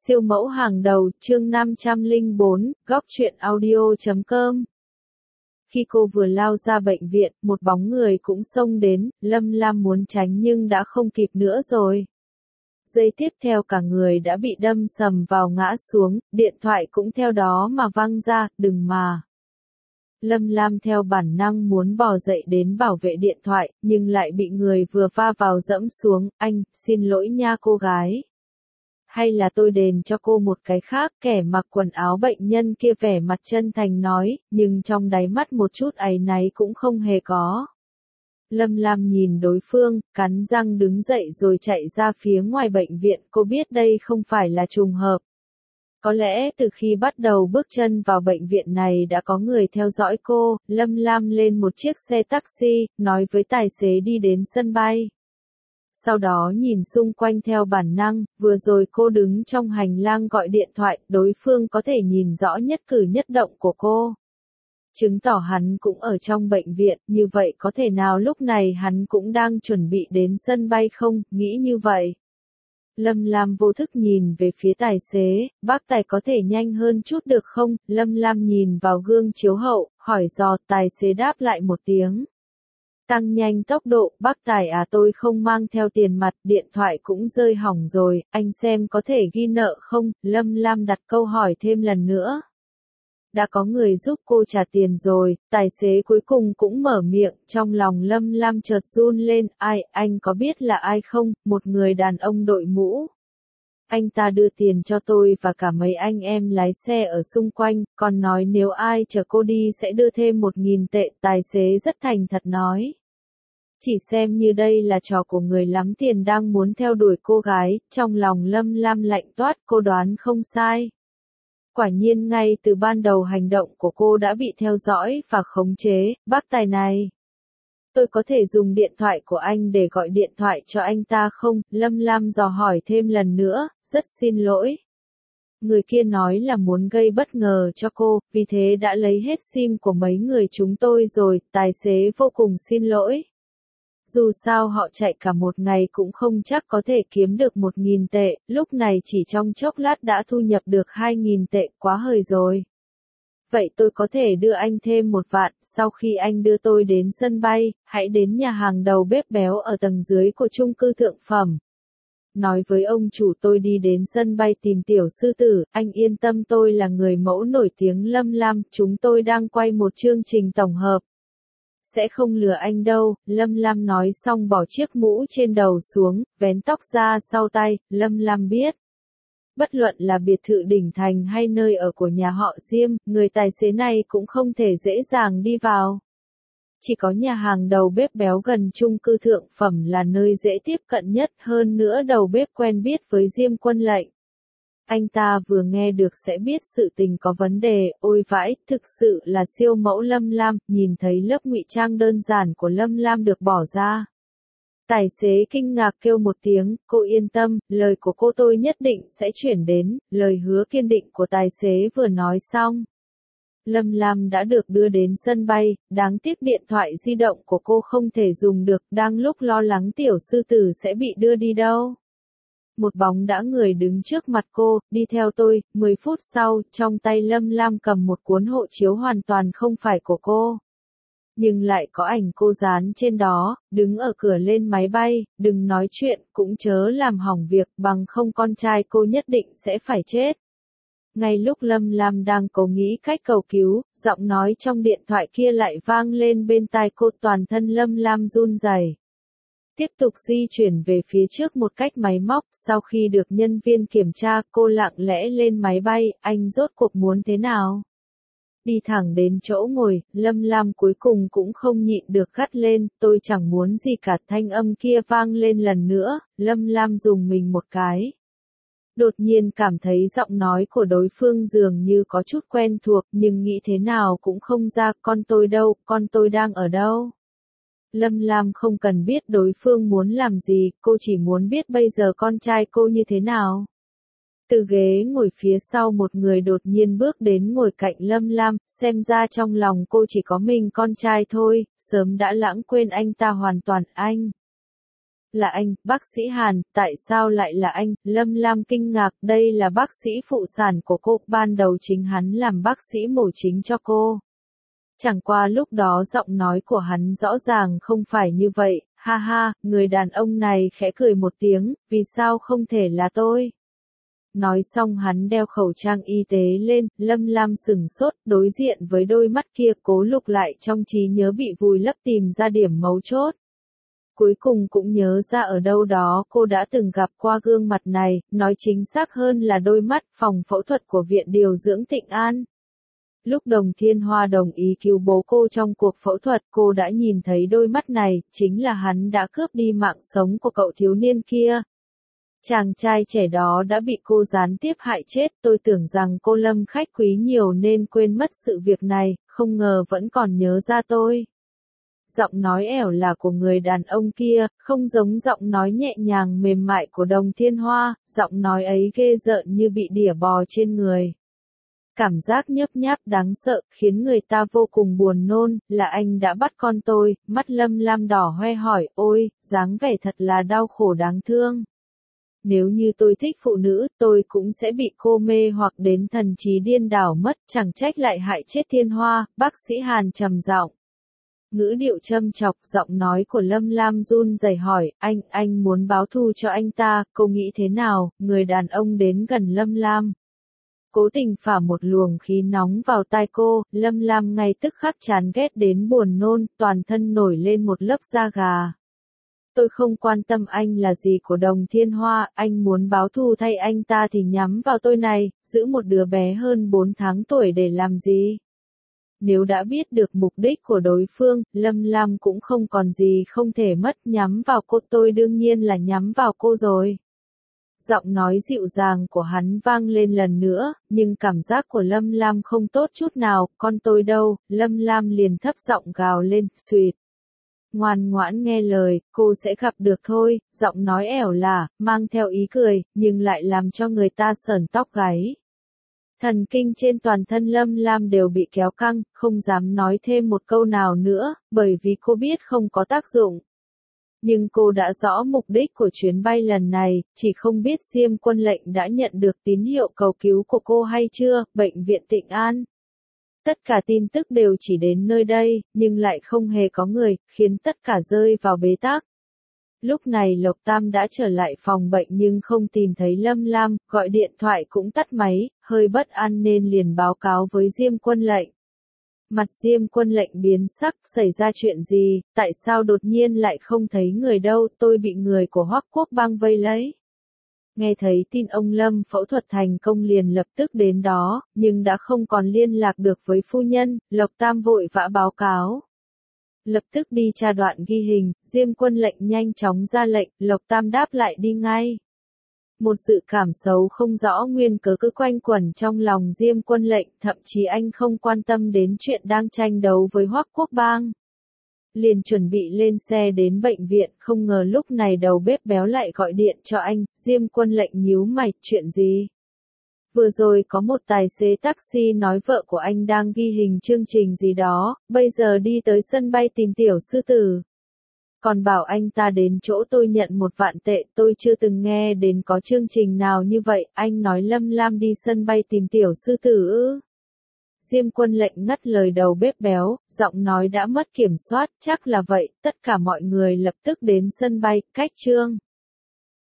Siêu mẫu hàng đầu, chương 504, góc truyện audio.com. Khi cô vừa lao ra bệnh viện, một bóng người cũng xông đến, Lâm Lam muốn tránh nhưng đã không kịp nữa rồi. Giây tiếp theo cả người đã bị đâm sầm vào ngã xuống, điện thoại cũng theo đó mà văng ra, đừng mà. Lâm Lam theo bản năng muốn bò dậy đến bảo vệ điện thoại, nhưng lại bị người vừa va vào dẫm xuống, anh, xin lỗi nha cô gái. Hay là tôi đền cho cô một cái khác, kẻ mặc quần áo bệnh nhân kia vẻ mặt chân thành nói, nhưng trong đáy mắt một chút áy náy cũng không hề có. Lâm Lam nhìn đối phương, cắn răng đứng dậy rồi chạy ra phía ngoài bệnh viện, cô biết đây không phải là trùng hợp. Có lẽ từ khi bắt đầu bước chân vào bệnh viện này đã có người theo dõi cô, Lâm Lam lên một chiếc xe taxi, nói với tài xế đi đến sân bay. Sau đó nhìn xung quanh theo bản năng, vừa rồi cô đứng trong hành lang gọi điện thoại, đối phương có thể nhìn rõ nhất cử nhất động của cô. Chứng tỏ hắn cũng ở trong bệnh viện, như vậy có thể nào lúc này hắn cũng đang chuẩn bị đến sân bay không, nghĩ như vậy. Lâm Lam vô thức nhìn về phía tài xế, bác tài có thể nhanh hơn chút được không, Lâm Lam nhìn vào gương chiếu hậu, hỏi dò, tài xế đáp lại một tiếng. Tăng nhanh tốc độ, bác tài à tôi không mang theo tiền mặt, điện thoại cũng rơi hỏng rồi, anh xem có thể ghi nợ không, Lâm Lam đặt câu hỏi thêm lần nữa. Đã có người giúp cô trả tiền rồi, tài xế cuối cùng cũng mở miệng, trong lòng Lâm Lam chợt run lên, ai, anh có biết là ai không, một người đàn ông đội mũ. Anh ta đưa tiền cho tôi và cả mấy anh em lái xe ở xung quanh, còn nói nếu ai chở cô đi sẽ đưa thêm 1.000 tệ, tài xế rất thành thật nói. Chỉ xem như đây là trò của người lắm tiền đang muốn theo đuổi cô gái, trong lòng Lâm Lam lạnh toát, cô đoán không sai. Quả nhiên ngay từ ban đầu hành động của cô đã bị theo dõi và khống chế, bác tài này. Tôi có thể dùng điện thoại của anh để gọi điện thoại cho anh ta không? Lâm Lam dò hỏi thêm lần nữa, rất xin lỗi. Người kia nói là muốn gây bất ngờ cho cô, vì thế đã lấy hết SIM của mấy người chúng tôi rồi, tài xế vô cùng xin lỗi. Dù sao họ chạy cả một ngày cũng không chắc có thể kiếm được 1.000 tệ, lúc này chỉ trong chốc lát đã thu nhập được 2.000 tệ, quá hời rồi. Vậy tôi có thể đưa anh thêm 1 vạn, sau khi anh đưa tôi đến sân bay, hãy đến nhà hàng đầu bếp béo ở tầng dưới của chung cư thượng phẩm. Nói với ông chủ tôi đi đến sân bay tìm tiểu sư tử, anh yên tâm tôi là người mẫu nổi tiếng Lâm Lam, chúng tôi đang quay một chương trình tổng hợp. Sẽ không lừa anh đâu, Lâm Lam nói xong bỏ chiếc mũ trên đầu xuống, vén tóc ra sau tay, Lâm Lam biết. Bất luận là biệt thự đỉnh thành hay nơi ở của nhà họ Diêm, người tài xế này cũng không thể dễ dàng đi vào. Chỉ có nhà hàng đầu bếp béo gần chung cư thượng phẩm là nơi dễ tiếp cận nhất, hơn nữa đầu bếp quen biết với Diêm Quân Lệnh. Anh ta vừa nghe được sẽ biết sự tình có vấn đề, ôi vãi, thực sự là siêu mẫu Lâm Lam, nhìn thấy lớp ngụy trang đơn giản của Lâm Lam được bỏ ra. Tài xế kinh ngạc kêu một tiếng, cô yên tâm, lời của cô tôi nhất định sẽ chuyển đến, lời hứa kiên định của tài xế vừa nói xong. Lâm Lam đã được đưa đến sân bay, đáng tiếc điện thoại di động của cô không thể dùng được, đang lúc lo lắng tiểu sư tử sẽ bị đưa đi đâu. Một bóng đã người đứng trước mặt cô, đi theo tôi, 10 phút sau, trong tay Lâm Lam cầm một cuốn hộ chiếu hoàn toàn không phải của cô. Nhưng lại có ảnh cô dán trên đó, đứng ở cửa lên máy bay, đừng nói chuyện, cũng chớ làm hỏng việc, bằng không con trai cô nhất định sẽ phải chết. Ngay lúc Lâm Lam đang cố nghĩ cách cầu cứu, giọng nói trong điện thoại kia lại vang lên bên tai cô, toàn thân Lâm Lam run rẩy. Tiếp tục di chuyển về phía trước một cách máy móc, sau khi được nhân viên kiểm tra, cô lặng lẽ lên máy bay, anh rốt cuộc muốn thế nào? Đi thẳng đến chỗ ngồi, Lâm Lam cuối cùng cũng không nhịn được gắt lên, tôi chẳng muốn gì cả, thanh âm kia vang lên lần nữa, Lâm Lam rùng mình một cái. Đột nhiên cảm thấy giọng nói của đối phương dường như có chút quen thuộc, nhưng nghĩ thế nào cũng không ra, con tôi đâu, con tôi đang ở đâu? Lâm Lam không cần biết đối phương muốn làm gì, cô chỉ muốn biết bây giờ con trai cô như thế nào. Từ ghế ngồi phía sau một người đột nhiên bước đến ngồi cạnh Lâm Lam, xem ra trong lòng cô chỉ có mình con trai thôi, sớm đã lãng quên anh ta hoàn toàn, anh. là anh, bác sĩ Hàn, tại sao lại là anh? Lâm Lam kinh ngạc, đây là bác sĩ phụ sản của cô, ban đầu chính hắn làm bác sĩ mổ chính cho cô. Chẳng qua lúc đó giọng nói của hắn rõ ràng không phải như vậy, ha ha, người đàn ông này khẽ cười một tiếng, vì sao không thể là tôi? Nói xong hắn đeo khẩu trang y tế lên, Lâm Lam sửng sốt, đối diện với đôi mắt kia cố lục lại trong trí nhớ bị vùi lấp tìm ra điểm mấu chốt. Cuối cùng cũng nhớ ra ở đâu đó cô đã từng gặp qua gương mặt này, nói chính xác hơn là đôi mắt phòng phẫu thuật của Viện Điều dưỡng Tịnh An. Lúc Đồng Thiên Hoa đồng ý cứu bố cô trong cuộc phẫu thuật, cô đã nhìn thấy đôi mắt này, chính là hắn đã cướp đi mạng sống của cậu thiếu niên kia. Chàng trai trẻ đó đã bị cô gián tiếp hại chết, tôi tưởng rằng cô Lâm khách quý nhiều nên quên mất sự việc này, không ngờ vẫn còn nhớ ra tôi. Giọng nói ẻo là của người đàn ông kia, không giống giọng nói nhẹ nhàng mềm mại của Đồng Thiên Hoa, giọng nói ấy ghê rợn như bị đỉa bò trên người. Cảm giác nhấp nháp đáng sợ, khiến người ta vô cùng buồn nôn, là anh đã bắt con tôi, mắt Lâm Lam đỏ hoe hỏi, ôi, dáng vẻ thật là đau khổ đáng thương. Nếu như tôi thích phụ nữ, tôi cũng sẽ bị cô mê hoặc đến thần trí điên đảo mất, chẳng trách lại hại chết Thiên Hoa, bác sĩ Hàn trầm giọng. Ngữ điệu châm chọc, giọng nói của Lâm Lam run rẩy hỏi, anh muốn báo thù cho anh ta, cô nghĩ thế nào? Người đàn ông đến gần Lâm Lam. Cố tình phả một luồng khí nóng vào tai cô, Lâm Lam ngay tức khắc chán ghét đến buồn nôn, toàn thân nổi lên một lớp da gà. Tôi không quan tâm anh là gì của Đồng Thiên Hoa, anh muốn báo thù thay anh ta thì nhắm vào tôi này, giữ một đứa bé hơn 4 tháng tuổi để làm gì? Nếu đã biết được mục đích của đối phương, Lâm Lam cũng không còn gì không thể mất, nhắm vào cô, tôi đương nhiên là nhắm vào cô rồi. Giọng nói dịu dàng của hắn vang lên lần nữa, nhưng cảm giác của Lâm Lam không tốt chút nào, con tôi đâu? Lâm Lam liền thấp giọng gào lên, xuỵt. Ngoan ngoãn nghe lời, cô sẽ gặp được thôi, giọng nói ẻo lả, mang theo ý cười, nhưng lại làm cho người ta sởn tóc gáy. Thần kinh trên toàn thân Lâm Lam đều bị kéo căng, không dám nói thêm một câu nào nữa, bởi vì cô biết không có tác dụng. Nhưng cô đã rõ mục đích của chuyến bay lần này, chỉ không biết Diêm Quân Lệnh đã nhận được tín hiệu cầu cứu của cô hay chưa, bệnh viện Tịnh An. Tất cả tin tức đều chỉ đến nơi đây, nhưng lại không hề có người, khiến tất cả rơi vào bế tắc. Lúc này Lộc Tam đã trở lại phòng bệnh nhưng không tìm thấy Lâm Lam, gọi điện thoại cũng tắt máy, hơi bất an nên liền báo cáo với Diêm Quân Lệnh. Mặt Diêm Quân Lệnh biến sắc, xảy ra chuyện gì, tại sao đột nhiên lại không thấy người đâu, tôi bị người của Hoắc Quốc Bang vây lấy. Nghe thấy tin ông Lâm phẫu thuật thành công liền lập tức đến đó, nhưng đã không còn liên lạc được với phu nhân, Lộc Tam vội vã báo cáo. Lập tức đi tra đoạn ghi hình, Diêm Quân Lệnh nhanh chóng ra lệnh, Lộc Tam đáp lại đi ngay. Một sự cảm xấu không rõ nguyên cớ cứ quanh quẩn trong lòng Diêm Quân Lệnh, thậm chí anh không quan tâm đến chuyện đang tranh đấu với Hoắc Quốc Bang. Liền chuẩn bị lên xe đến bệnh viện, không ngờ lúc này đầu bếp béo lại gọi điện cho anh, Diêm Quân Lệnh nhíu mày, chuyện gì? Vừa rồi có một tài xế taxi nói vợ của anh đang ghi hình chương trình gì đó, bây giờ đi tới sân bay tìm tiểu sư tử. Còn bảo anh ta đến chỗ tôi nhận 1 vạn tệ, tôi chưa từng nghe đến có chương trình nào như vậy, anh nói Lâm Lam đi sân bay tìm tiểu sư tử ư? Diêm Quân Lệnh ngắt lời đầu bếp béo, giọng nói đã mất kiểm soát, chắc là vậy, tất cả mọi người lập tức đến sân bay, cách Trương